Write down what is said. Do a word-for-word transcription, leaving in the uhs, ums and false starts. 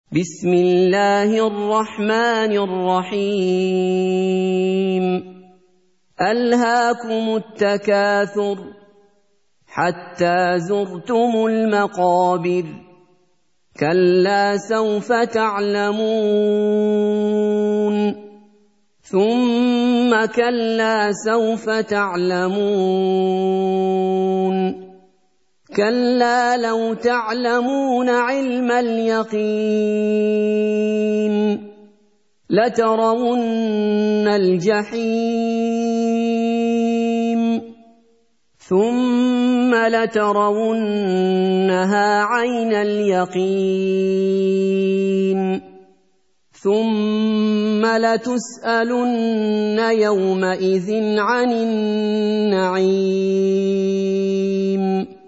بسم الله الرحمن الرحيم ألهاكم التكاثر حتى زرتم المقابر كلا سوف تعلمون ثم كلا سوف تعلمون كلا لو تعلمون علم اليقين لترون الجحيم ثم لترونها عين اليقين ثم لتسألن يومئذ عن النعيم